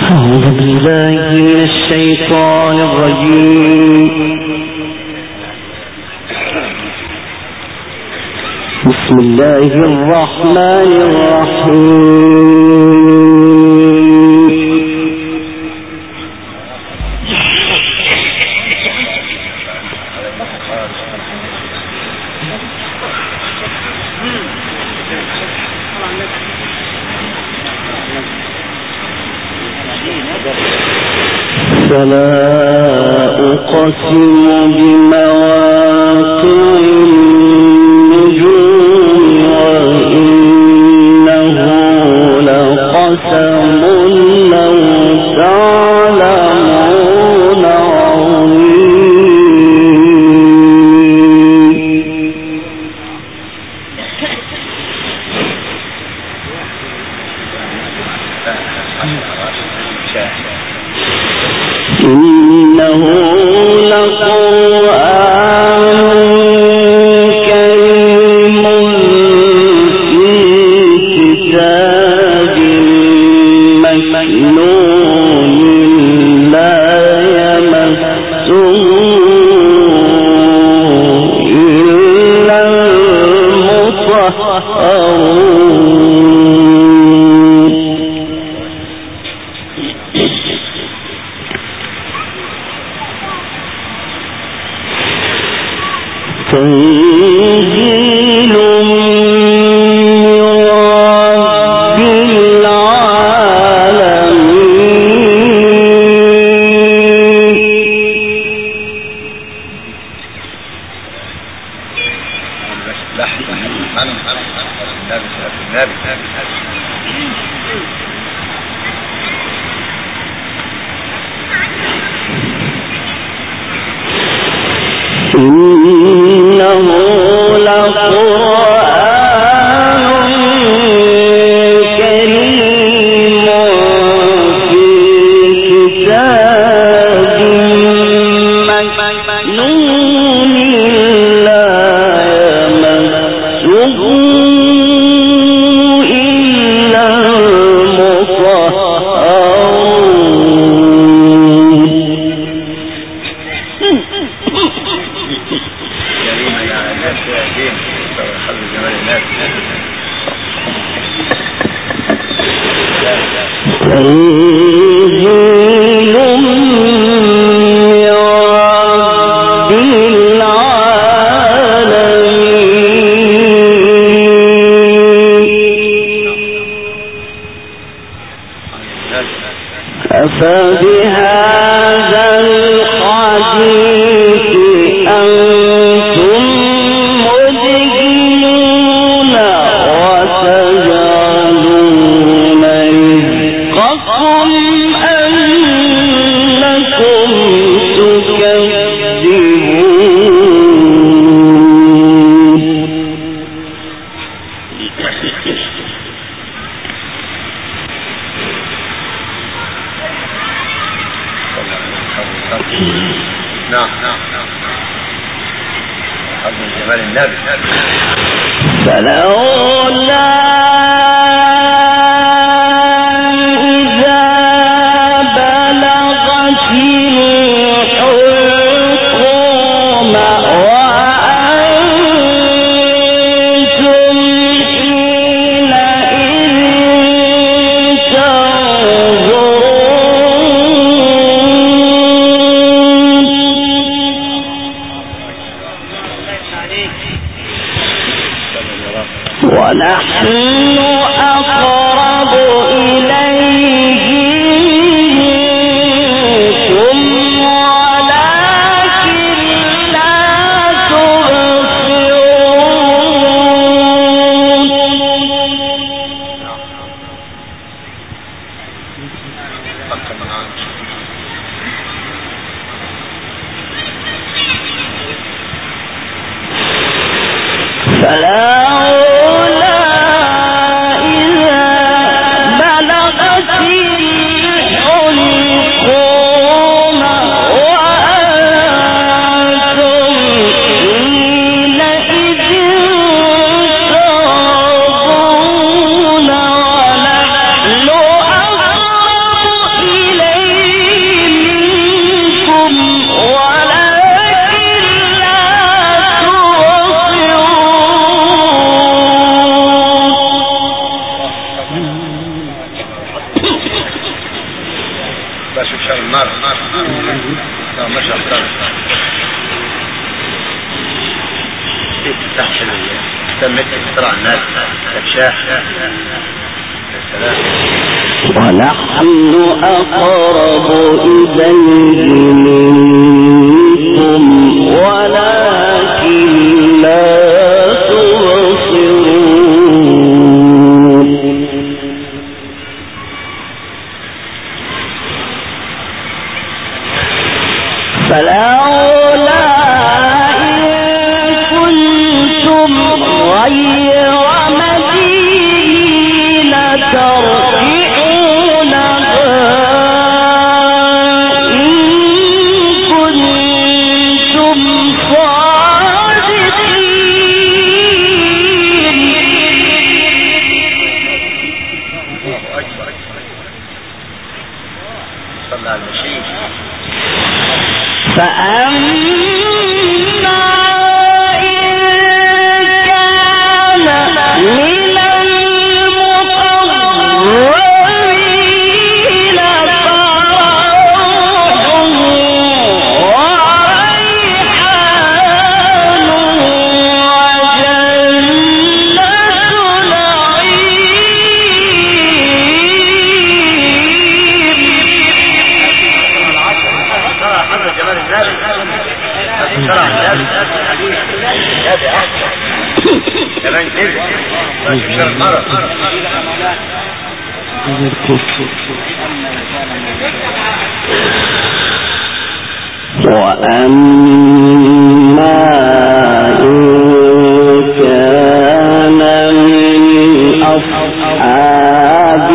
أعوذ بالله من الشيطان الرجيم. بسم الله الرحمن الرحيم. فلا أقسم بمواقع النجوم وإنه لقسم لو تعلمون إنه لقرآن كريم في كتاب مكنون لا يمسه إلا المطهرون. تنزيل من رب إنه لقرآن كريم في كتاب مكنون لا يمسه إلا المطهرون. تنزيل من رب العالمين. أفبهذا الحديث أنتم مدهنون وتجعلون رزقكم أنكم تكذبون. فلولا إذا بلغت الحلقوم وأنتم حينئذ ونحن أقرب إليه منكم ولكن لا تبصرون. فلولا إذا بلغت الحلقوم وأنتم حينئذ تنظرون ونحن أقرب بس شر النار لا مش أختار تحت تمت اختراع الناس تبشاح ونحن أقرب إليه منكم ولكن لا تبصرون فلولا إن كنتم غير مدينين ترجعونها إن كنتم صادقين صلى على المشيخ فأما إن كان من المقربين فروح وريحان شرع الناس هذا أحسن كمان كده بس شرع المرض وأما إن كان من أصحاب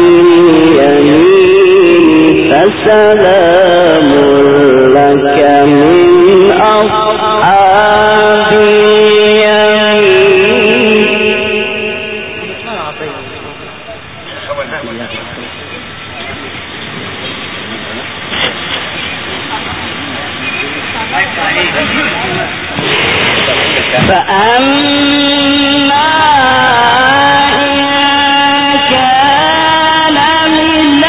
اليمين فسلام لك من أصحاب فأما إن كان من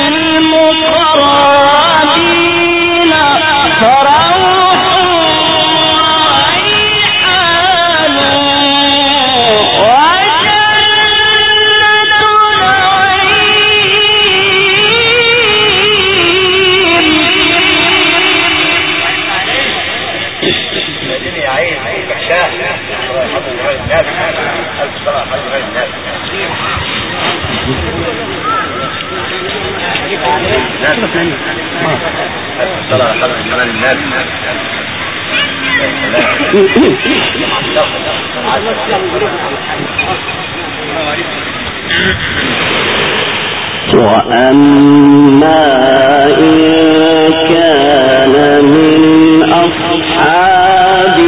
المقربين فروح وريحان الصلاة حضر كمان الناس وأما إن كان من أصحاب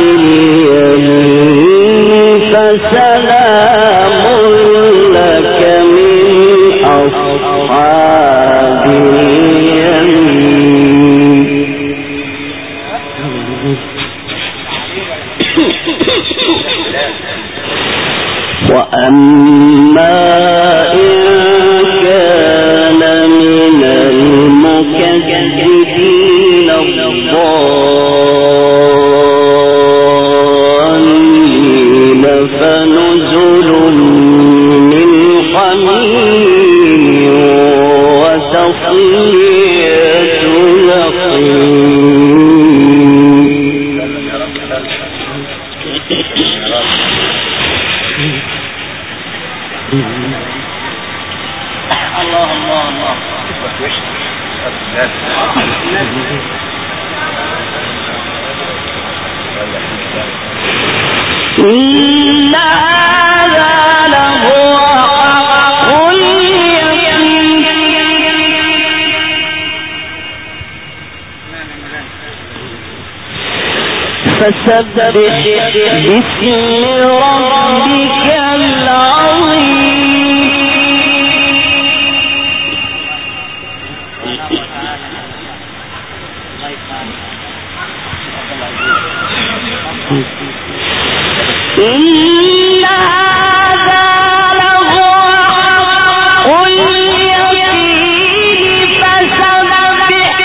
اليمين فسلام لك من أصحاب اليمين وأما إن كان من المكذبين الضالين فنزل من حميم وتصلية الله الله الله إن هذا لهو حق اليقين فسبح باسم ربك العظيم إن هذا لهو حق اليقين فسبح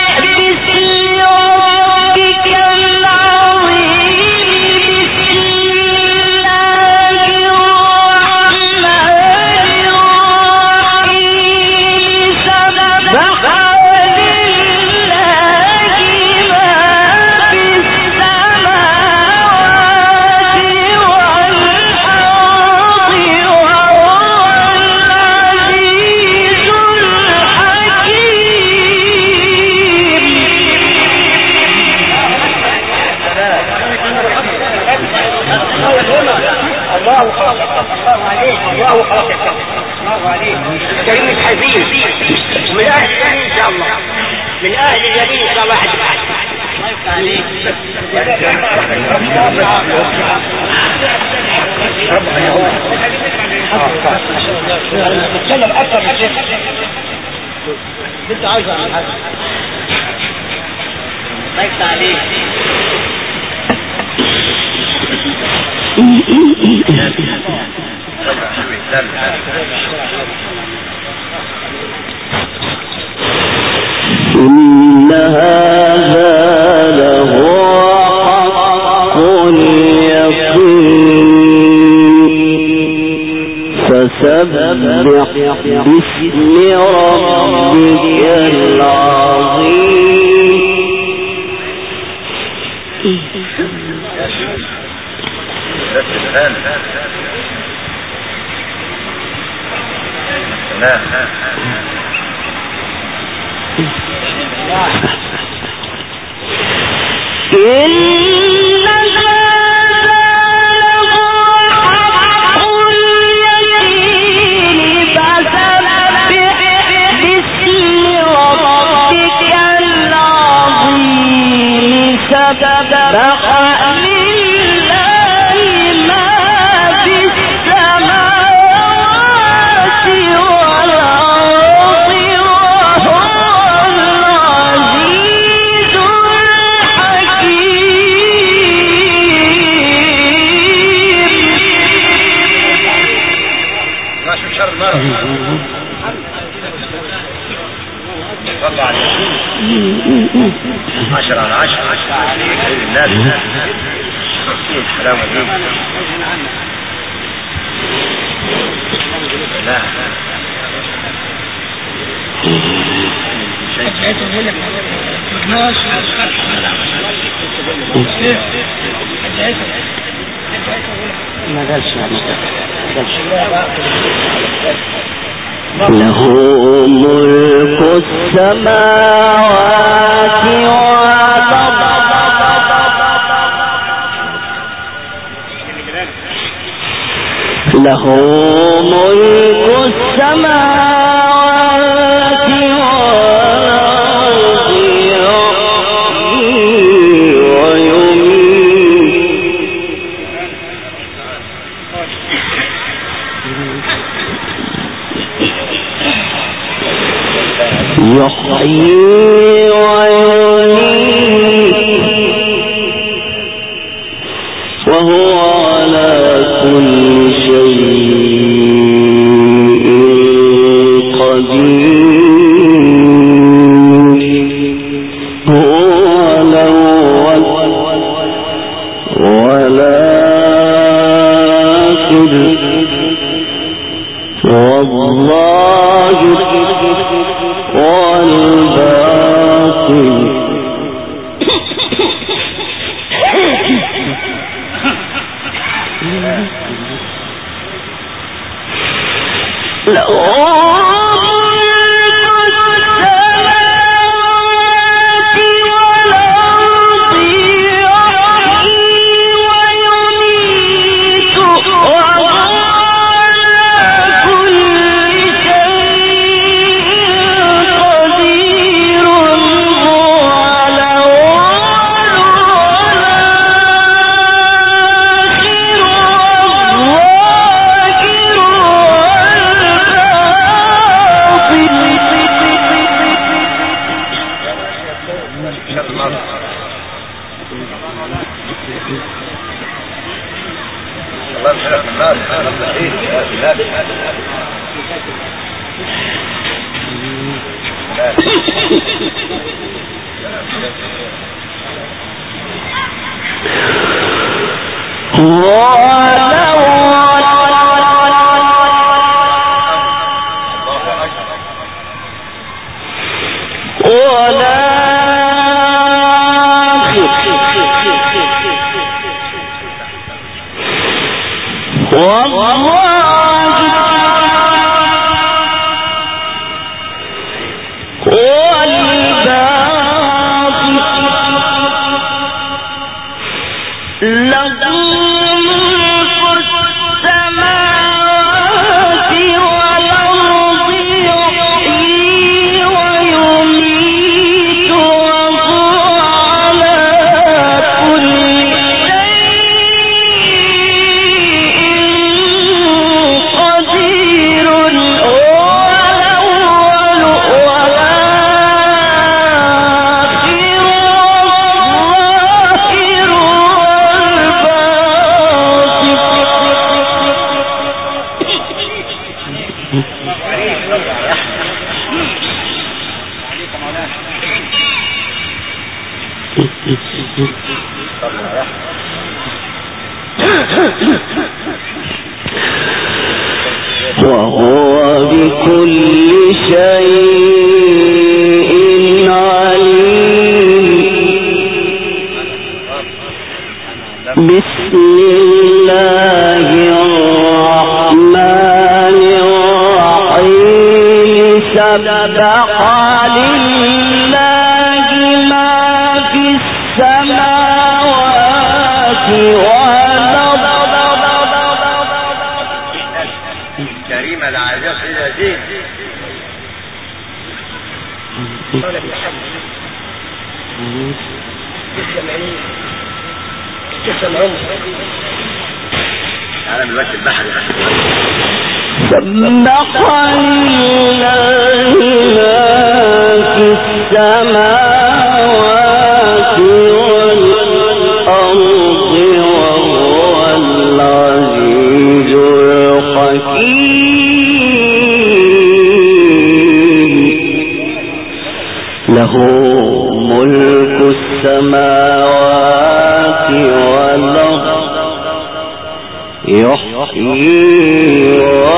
الله من اهل اليمين ان شاء الله حد بعد نتكلم اكثر من شيء انت عايز طيب تعليق إن هذا لهو حق اليقين فسبح باسم ربك العظيم. له ملك السماوات والأرض له ملك السماوات والأرض يحيي ويميت وهو على كل شيء قدير. هو الأول والآخر والظاهر والباطن له السماوات والأرض يحيي ويميت وهو بكل شيء عليم. بسم الله الرحمن الرحيم. سبح لله ما في السماوات والأرض. كريم العزيز العزيز. أنا من وقت البحر سبح لله ما في السماوات والأرض وهو العزيز الحكيم. له ملك السماوات والأرض يحيي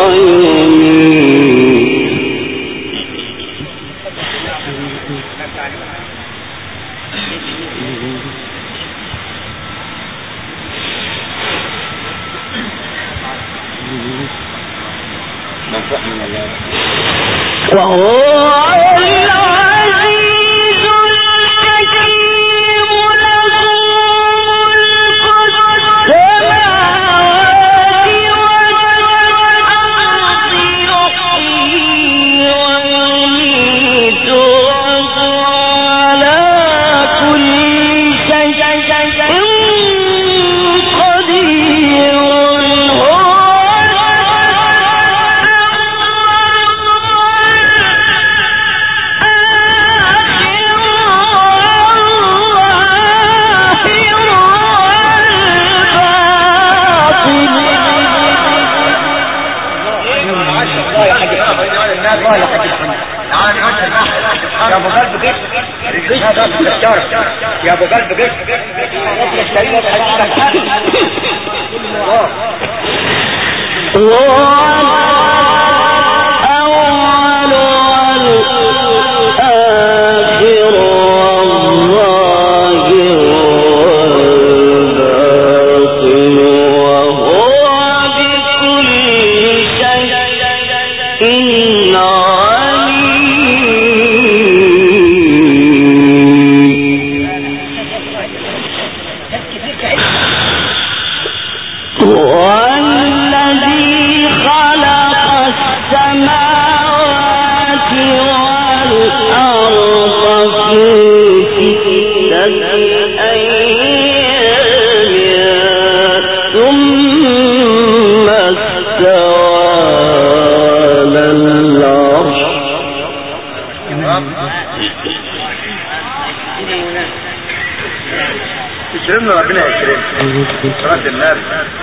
ويميت. وهو العزيز الحكيم. له ملك السماوات والأرض يحيي ويميت وهو على كل شيء قدير. يا ابو قلب جيش يا ابو قلب جيش يكرمنا ربنا يكرمنا رد النار.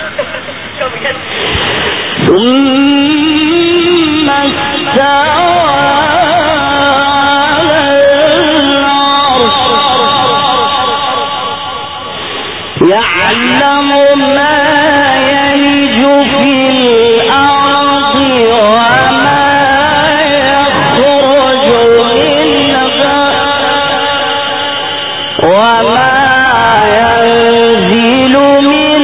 ثم استوى على العرش يعلم ما يلج في الأرض وما يخرج منها وما ينزل من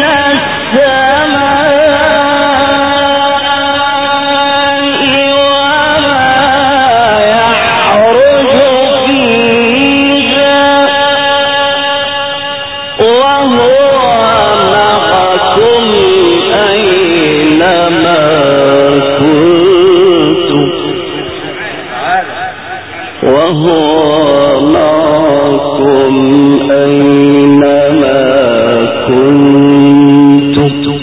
السماء وما يعرج فيها وهو معكم أينما كنتم وهو معكم أينما كنتم.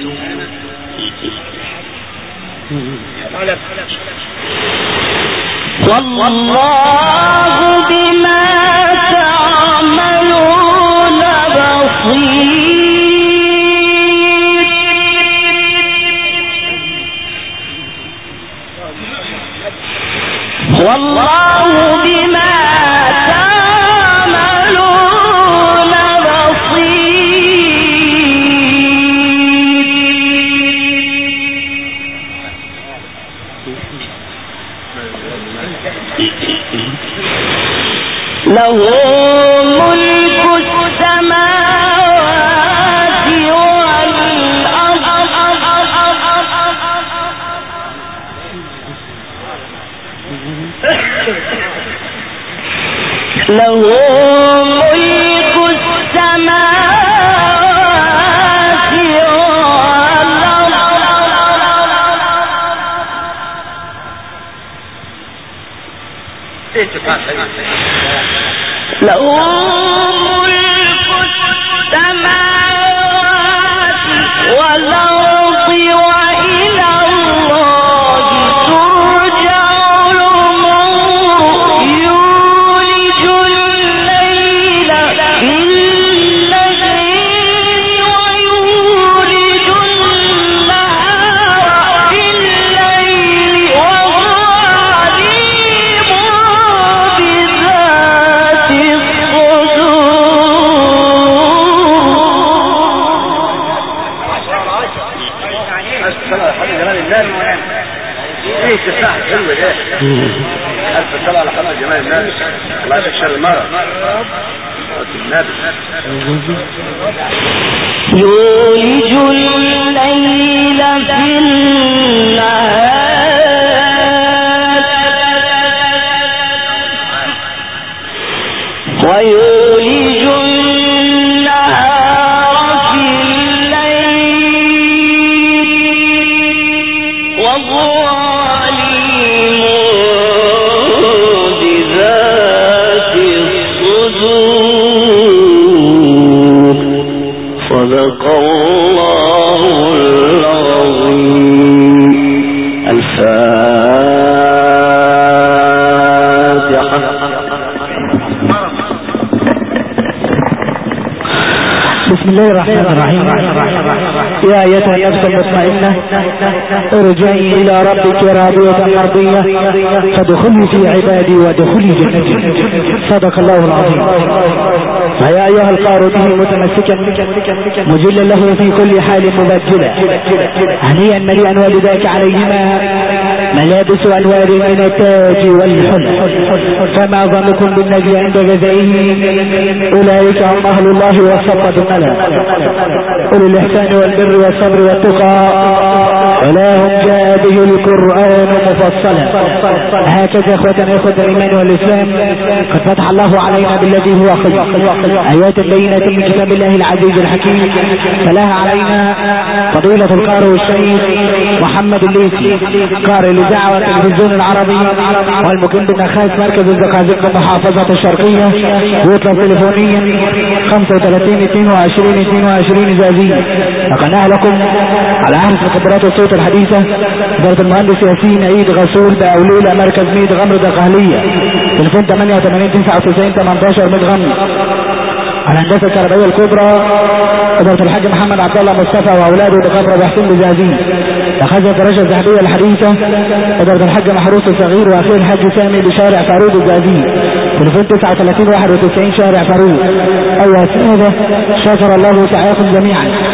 والله بما تعملون بصير. والله بما تعملون له ملك السماوات والأرض له ملك السماوات والأرض له ملك السماوات والأرض وإلى الله ترجع الأمور يولج الليل في الليل ويولج النهار في الليل وهو عليم بذات ألف السلام على قناة جمال الناس. الله يكشر المرض يولج الليل في النهار ويولج النهار في الليل وهو صدق الله العظيم. الفاتحة. بسم الله الرحمن الرحيم. يا أيتها النفس المطمئنة ارجعي إلى ربك راضية مرضية فادخلي في عبادي وادخلي جنتي. صدق الله العظيم. فيا أيها القار به متمسكا مجلا له في كل حال مبجلا هنيئا مليئا والداك عليهما ملابس أنوار من التاج والحل فما ظنكم بالنجي عند جزائه أولئك هم أهل الله وصفة الملا أولي الإحسان والبر والصبر والتقى إلهم جاء به القرآن مفصلا. هكذا إخوة الإيمان والإسلام قد فتح الله علينا بالذي هو خير آيات بينات من كتاب الله العزيز الحكيم تلاها علينا فضيلة القارئ الشيخ محمد الليثي قارئ الإذاعة والتلفزيون العربي والمقيم بمخازن مركز الزقازيق بالمحافظة الشرقية ويطلب تليفونيا 35 22 22 زازية. نقلناها لكم على عهد مخدرات الصوت الحديثة إدارة المهندس ياسين عيد غسول بأولولة مركز ميد غمر دقهلية تليفون 88 99 18 ميد غمر. الهندسة الكهربائية الكبرى إدارة الحاج محمد عبد الله مصطفى وأولاده بكفر بحسين بزازين. أخذ الدرجة الذهبية الحديثة إدارة الحاج محروس الصغير وأخيه الحاج سامي بشارع فاروق الزازين تليفون 39 91 شارع فاروق. أيها السادة شكر الله تعالى جميعا